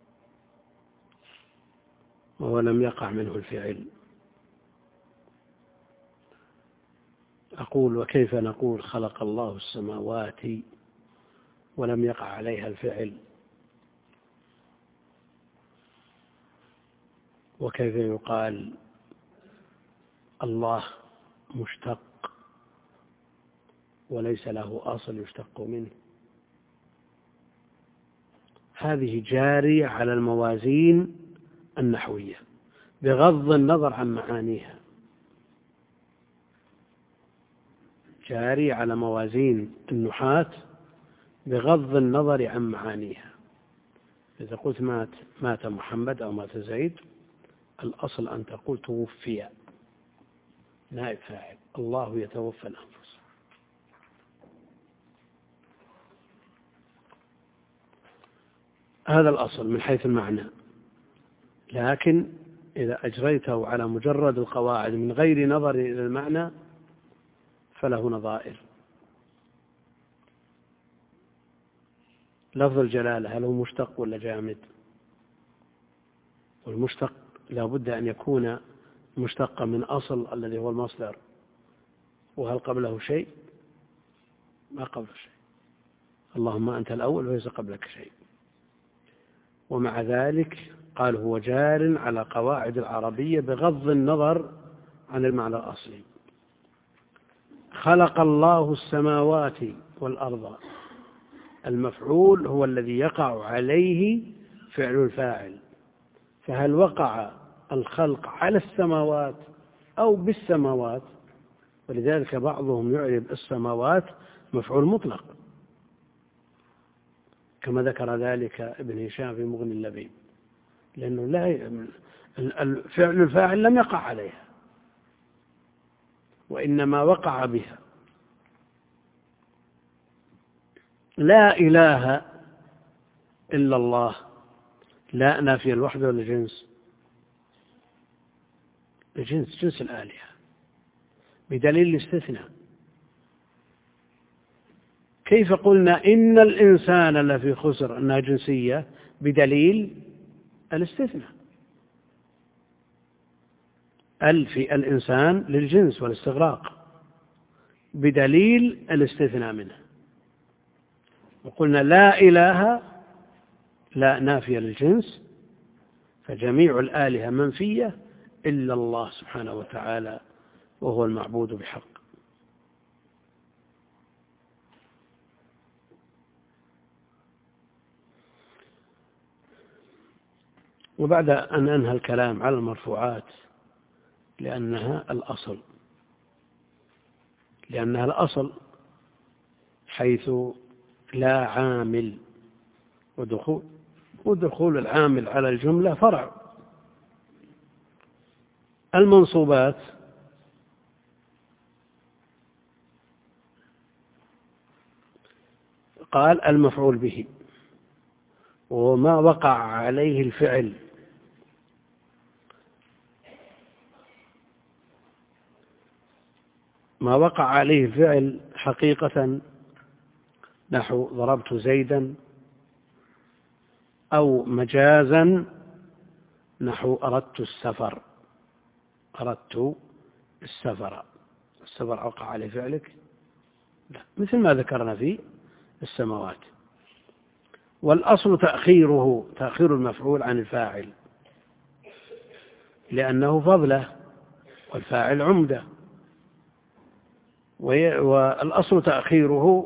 وهو لم يقع منه الفعل؟ أقول وكيف نقول خلق الله السماوات ولم يقع عليها الفعل؟ وكيف يقال الله مشتق وليس له أصل يشتق منه؟ هذه جارية على الموازين النحوية بغض النظر عن معانيها، جارية على موازين النحاة بغض النظر عن معانيها. إذا قلت مات مات محمد أو مات زيد، الأصل أن تقول توفي، نائب فاعل، الله يتوفى الأنفس. هذا الأصل من حيث المعنى، لكن إذا أجريته على مجرد القواعد من غير نظر إلى المعنى فله نظائر. لفظ الجلالة هل هو مشتق ولا جامد؟ والمشتق لا بد أن يكون مشتقا من أصل الذي هو المصدر، وهل قبله شيء؟ ما قبله شيء، اللهم أنت الأول وليس قبلك شيء. ومع ذلك قال هو جار على قواعد العربية بغض النظر عن المعنى الأصلي. خلق الله السماوات والأرض، المفعول هو الذي يقع عليه فعل الفاعل، فهل وقع الخلق على السماوات أو بالسماوات؟ ولذلك بعضهم يعرب السماوات مفعول مطلق، كما ذكر ذلك ابن هشام في مغني اللبيب، لأنه لا فعل الفاعل لم يقع عليها وإنما وقع بها. لا إله إلا الله، لا نافية الوحدة ولا جنس؟ الجنس، جنس الآلهة بدليل الاستثناء. كيف قلنا إن الإنسان لفي خسر أنها جنسية؟ بدليل الاستثناء. ال في الإنسان للجنس والاستغراق بدليل الاستثناء منه. وقلنا لا إله، لا نافية للجنس، فجميع الآلهة منفية إلا الله سبحانه وتعالى وهو المعبود بحق. وبعد أن أنهى الكلام على المرفوعات لأنها الأصل لأنها الأصل حيث لا عامل، ودخول ودخول العامل على الجملة فرع. المنصوبات قال المفعول به وما وقع عليه الفعل، ما وقع عليه الفعل حقيقة نحو ضربت زيدا، أو مجازا نحو أردت السفر، أردت السفر. السفر وقع عليه فعلك؟ لا، مثل ما ذكرنا في السماوات. والأصل تأخيره، تأخير المفعول عن الفاعل، لأنه فضله والفاعل عمده. والأصل تأخيره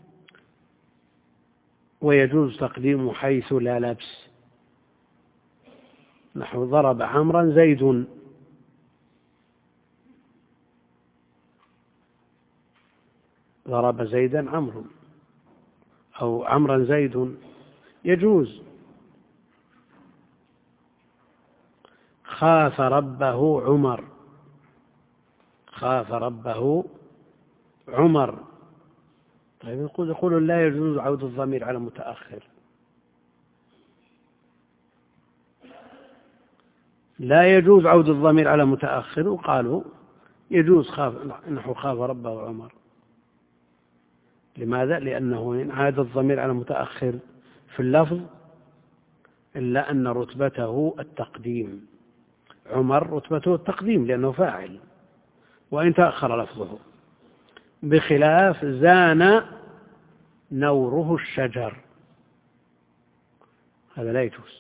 ويجوز تقديمه حيث لا لبس، نحو ضرب عمرا زيد، ضرب زيدا عمرو أو عمرا زيد، يجوز. خاف ربه عمر، خاف ربه عمر. طيب يقول يقول لا يجوز عود الضمير على متأخر، لا يجوز عود الضمير على متأخر، وقالوا يجوز خاف نحو خاف ربه عمر. لماذا؟ لأنه إن عاد الضمير على متأخر في اللفظ إلا أن رتبته التقديم. عمر رتبته التقديم لأنه فاعل وإن تأخر لفظه، بخلاف زان نوره الشجر، هذا لا يجوز.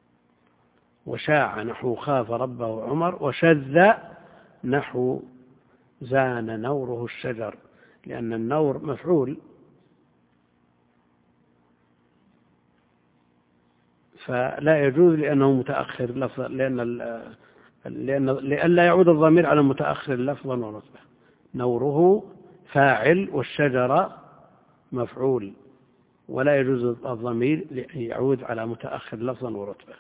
وشاع نحو خاف ربه عمر، وشذ نحو زان نوره الشجر، لأن النور مفعول فلا يجوز لأنه متأخر لفظا، لأن لأن لئلا يعود الضمير على المتأخر لفظا ورتبة. نوره فاعل والشجرة مفعول، ولا يجوز الضمير يعود على متأخر لفظا ورتبة.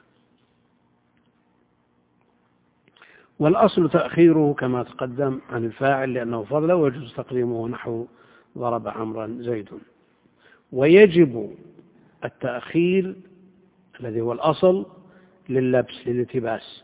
والأصل تأخيره كما تقدم عن الفاعل لأنه فضل، ويجوز تقديمه نحو ضرب عمرا زيد. ويجب التأخير الذي هو الأصل لللبس للالتباس،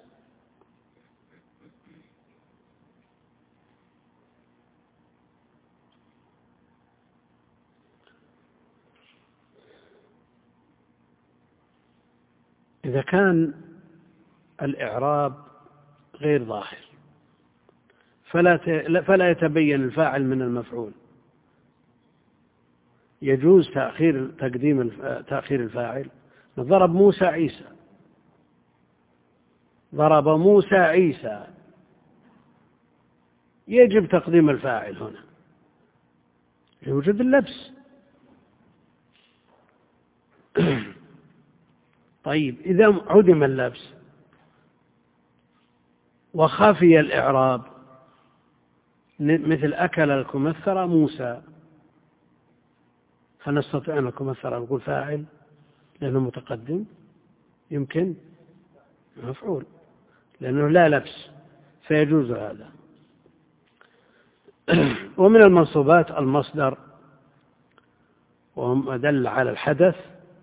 إذا كان الإعراب غير ظاهر فلا فلا يتبين الفاعل من المفعول، يجوز تأخير تقديم تأخير الفاعل. ضرب موسى عيسى، ضرب موسى عيسى، يجب تقديم الفاعل هنا يوجد اللبس. طيب إذا عدم اللبس وخفي الإعراب مثل أكل الكمثرى موسى، هل نستطيع أن الكمثرى نقول فاعل لأنه متقدم؟ يمكن مفعول لأنه لا لبس، فيجوز هذا. ومن المنصوبات المصدر وهم دل على الحدث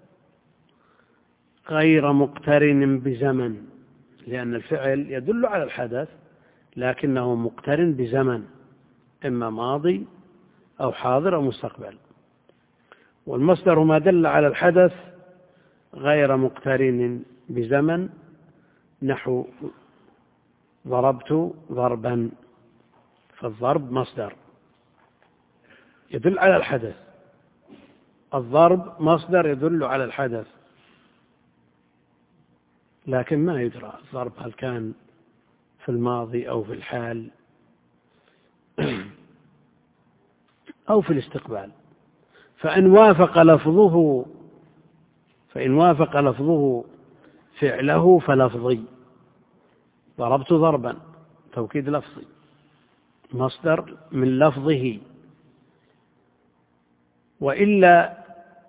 غير مقترن بزمن، لأن الفعل يدل على الحدث لكنه مقترن بزمن، إما ماضي أو حاضر أو مستقبل. والمصدر ما دل على الحدث غير مقترن بزمن، نحو ضربت ضربا، فالضرب مصدر يدل على الحدث، الضرب مصدر يدل على الحدث، لكن ما يدرى الضرب هل كان في الماضي أو في الحال أو في الاستقبال. فإن وافق لفظه فإن وافق لفظه فعله فلفظي، ضربت ضربا توكيد لفظي مصدر من لفظه، وإلا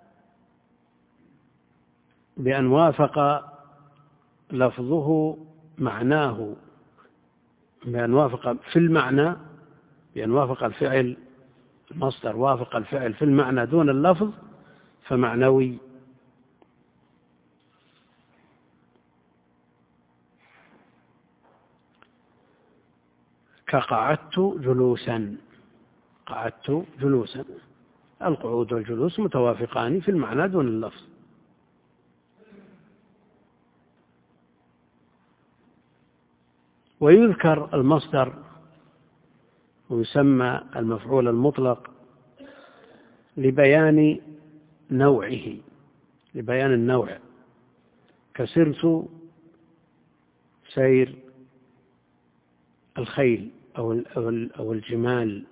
بأن وافق لفظه معناه، بأن وافق في المعنى، بأن وافق الفعل المصدر وافق الفعل في المعنى دون اللفظ فمعنوي. كقعدت جلوسا، قعدت جلوسا، القعود والجلوس متوافقان في المعنى دون اللفظ. ويذكر المصدر ويسمى المفعول المطلق لبيان نوعه، لبيان النوع، كسرت سير الخيل أو الجمال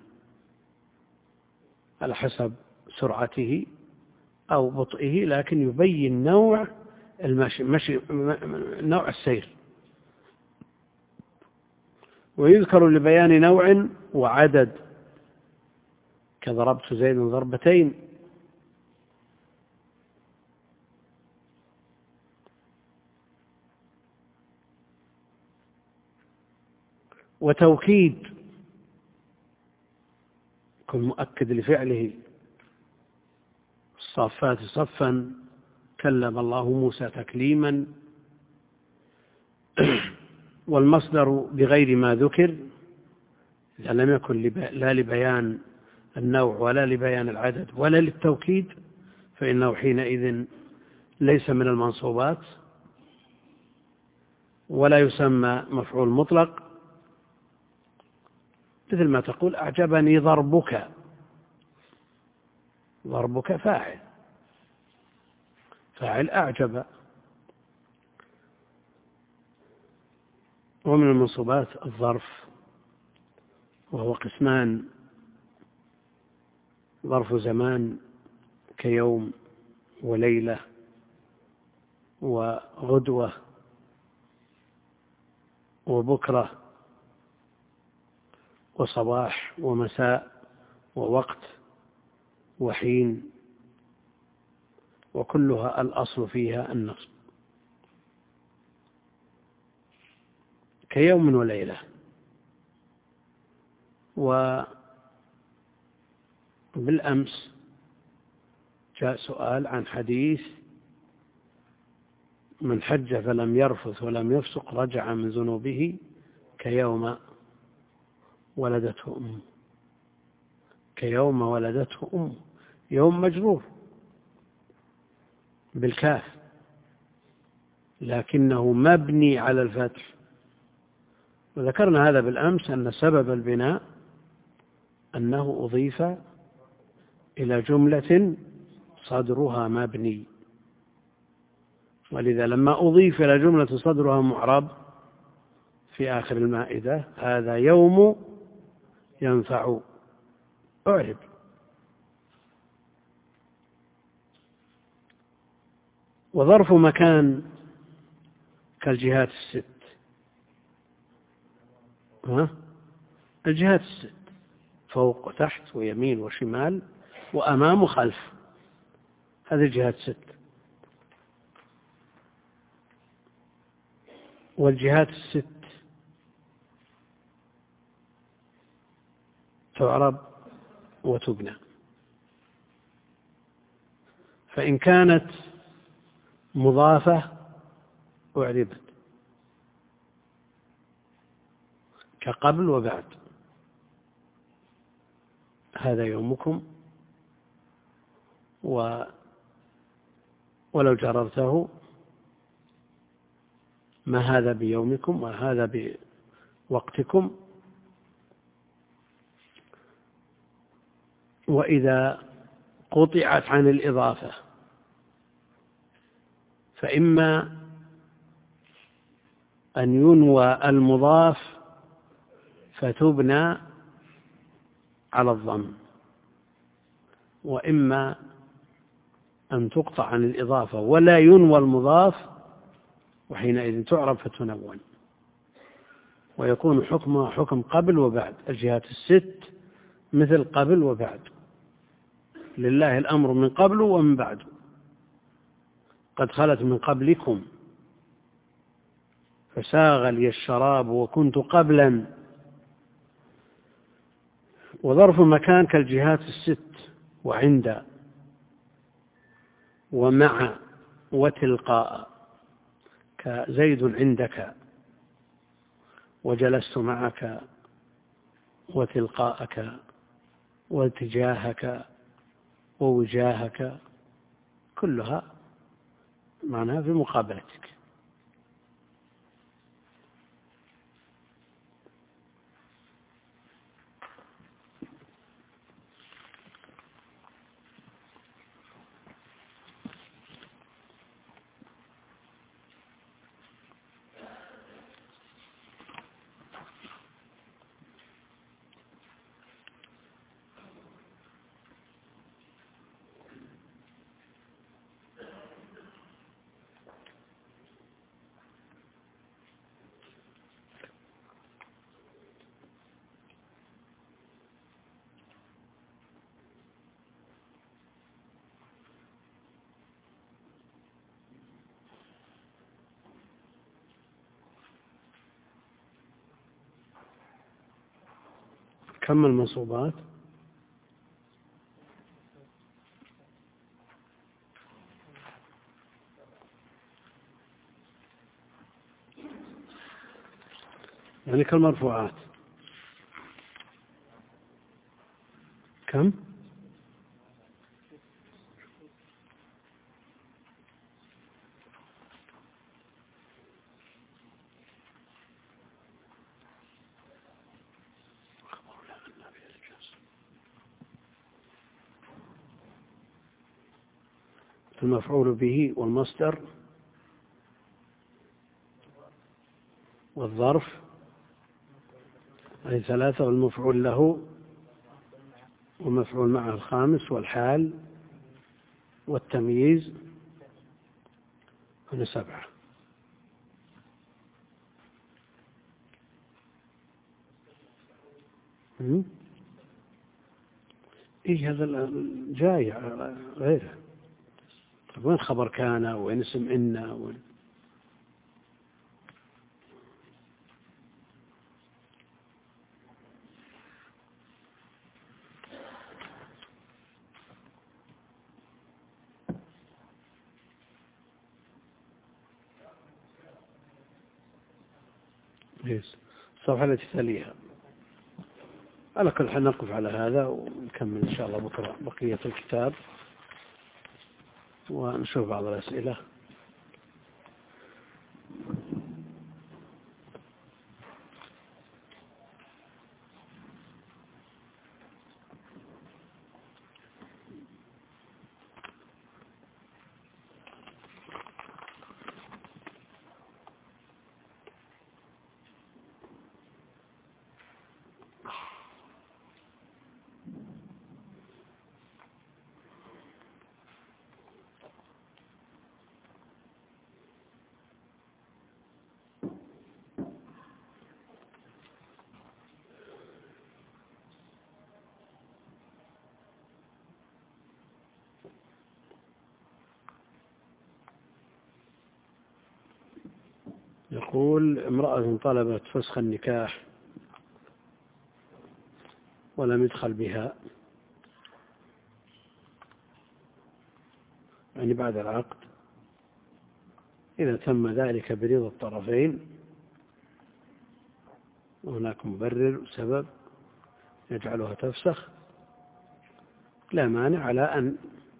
على حسب سرعته أو بطئه، لكن يبين نوع المشي، مشي نوع السير. ويذكر لبيان نوع وعدد، كضربت زيد ضربتين. وتوكيد كل مؤكد لفعله، الصافات صفا، كلم الله موسى تكليما. والمصدر بغير ما ذكر إذا لم يكن لا لبيان النوع ولا لبيان العدد ولا للتوكيد فإنه حينئذ ليس من المنصوبات ولا يسمى مفعول مطلق، مثل ما تقول أعجبني ضربك، ضربك فاعل، فاعل أعجب. ومن المنصوبات الظرف، وهو قسمان: ظرف زمان كيوم وليلة وغدوة وبكرة وصباح ومساء ووقت وحين، وكلها الأصل فيها النصب. كيوم وليلة. وبالأمس جاء سؤال عن حديث: من حج فلم يرفث ولم يفسق رجع من ذنوبه كيوم ولدته أمه. كيوم ولدته أمه، يوم مجرور بالكاف لكنه مبني على الفتح، وذكرنا هذا بالأمس أن سبب البناء أنه أضيف إلى جملة صدرها مبني، ولذا لما أضيف إلى جملة صدرها معرب في آخر المائدة: هذا يوم ينفع، أعرب. وظرف مكان كالجهات الست. ها؟ الجهات الست: فوق وتحت ويمين وشمال وأمام وخلف، هذه الجهات الست. والجهات الست تعرب وتبنى، فإن كانت مضافة أعربت كقبل وبعد: هذا يومكم، و ولو جررته: ما هذا بيومكم وهذا بوقتكم. وإذا قطعت عن الإضافة فإما أن ينوى المضاف فتبنى على الضم، وإما أن تقطع عن الإضافة ولا ينوى المضاف وحينئذ تعرب فتنون، ويكون حكمها حكم قبل وبعد. الجهات الست مثل قبل وبعد، لله الأمر من قبل ومن بعد، قد خلت من قبلكم فساغ لي الشراب وكنت قبلا. وظرف مكان كالجهات الست: وعند ومع وتلقاء، كزيد عندك وجلست معك وتلقاءك واتجاهك ووجاهك، كلها معناها في مقابلتك. كم المنصوبات؟ يعني كالمرفوعات. كم؟ المفعول به والمصدر والظرف أي ثلاثة، والمفعول له ومفعول معه الخامس والحال والتمييز هنا سبعة. إيه هذا جاي غيره. وين خبر كان وين اسم إن وين الصفحة التي تليها. على كل حال نقف على هذا ونكمل إن شاء الله بكرة بقية الكتاب ونشوف بعض الأسئلة. يقول امرأة طلبت فسخ النكاح ولم يدخل بها، يعني بعد العقد، إذا تم ذلك برضا الطرفين وهناك مبرر وسبب يجعلها تفسخ، لا مانع على أن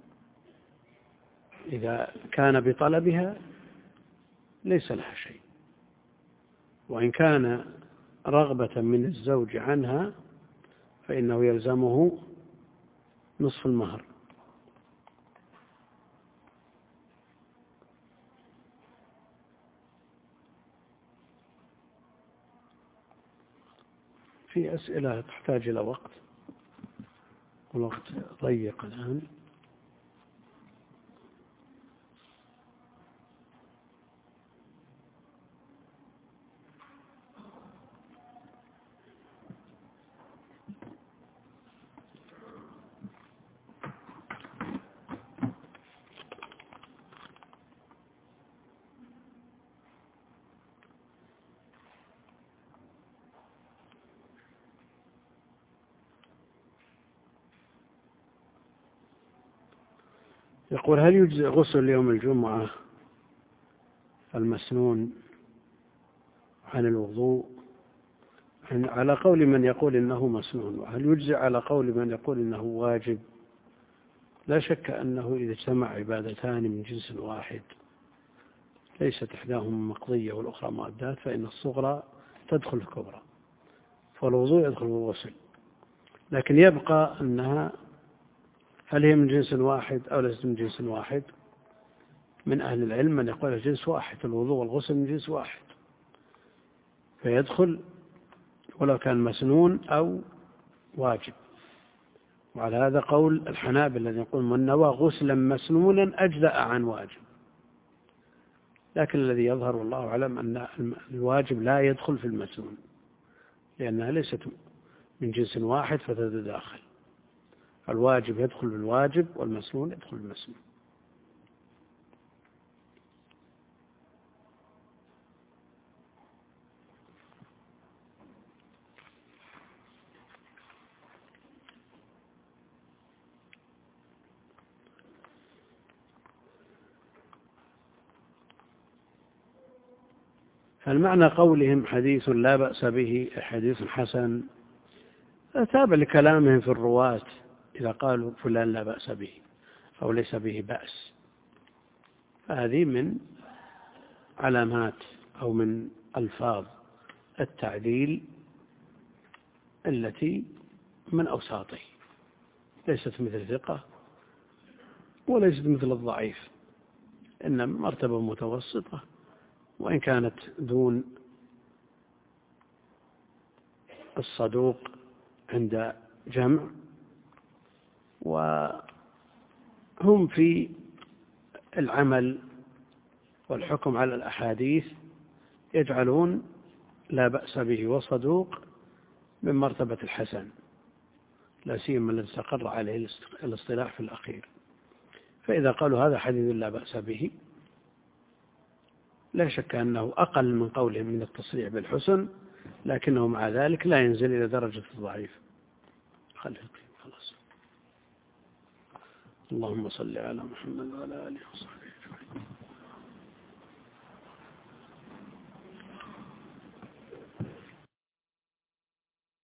إذا كان بطلبها ليس لها شيء، وإن كان رغبة من الزوج عنها فإنه يلزمه نصف المهر. في أسئلة تحتاج إلى وقت والوقت ضيق الآن. يقول هل يجزئ غسل يوم الجمعة المسنون عن الوضوء؟ على قول من يقول إنه مسنون، وهل يجزئ على قول من يقول إنه واجب؟ لا شك أنه إذا اجتمع عبادتان من جنس واحد ليست إحداهما مقضية والأخرى مؤدات فإن الصغرى تدخل الكبرى، فالوضوء يدخل الغسل، لكن يبقى أنها هل هي من جنس واحد أو ليست من جنس واحد؟ من أهل العلم من يقول جنس واحد، الوضوء والغسل من جنس واحد، فيدخل ولو كان مسنون أو واجب. وعلى هذا قول الحنابلة الذي يقول من نوى غسلا مسنونا أجزأ عن واجب، لكن الذي يظهر والله أعلم أن الواجب لا يدخل في المسنون لأنها ليست من جنس واحد فتتداخل، الواجب يدخل بالواجب والمسنون يدخل بالمسنون. هل معنى قولهم حديث لا بأس به حديث حسن تابع لكلامهم في الرواة إذا قالوا فلان لا بأس به أو ليس به بأس، هذه من علامات أو من ألفاظ التعديل التي من أوساطه، ليست مثل ثقة وليست مثل الضعيف، إنما مرتبة متوسطة، وإن كانت دون الصدوق عند جمع. وهم في العمل والحكم على الأحاديث يجعلون لا بأس به وصدوق من مرتبة الحسن، لا سيما الذي استقر عليه الاصطلاح في الأخير. فإذا قالوا هذا حديث لا بأس به، لا شك أنه أقل من قولهم من التصريح بالحسن، لكنه مع ذلك لا ينزل إلى درجة الضعيف. خلاص. اللهم صل على محمد وعلى آله وصحبه.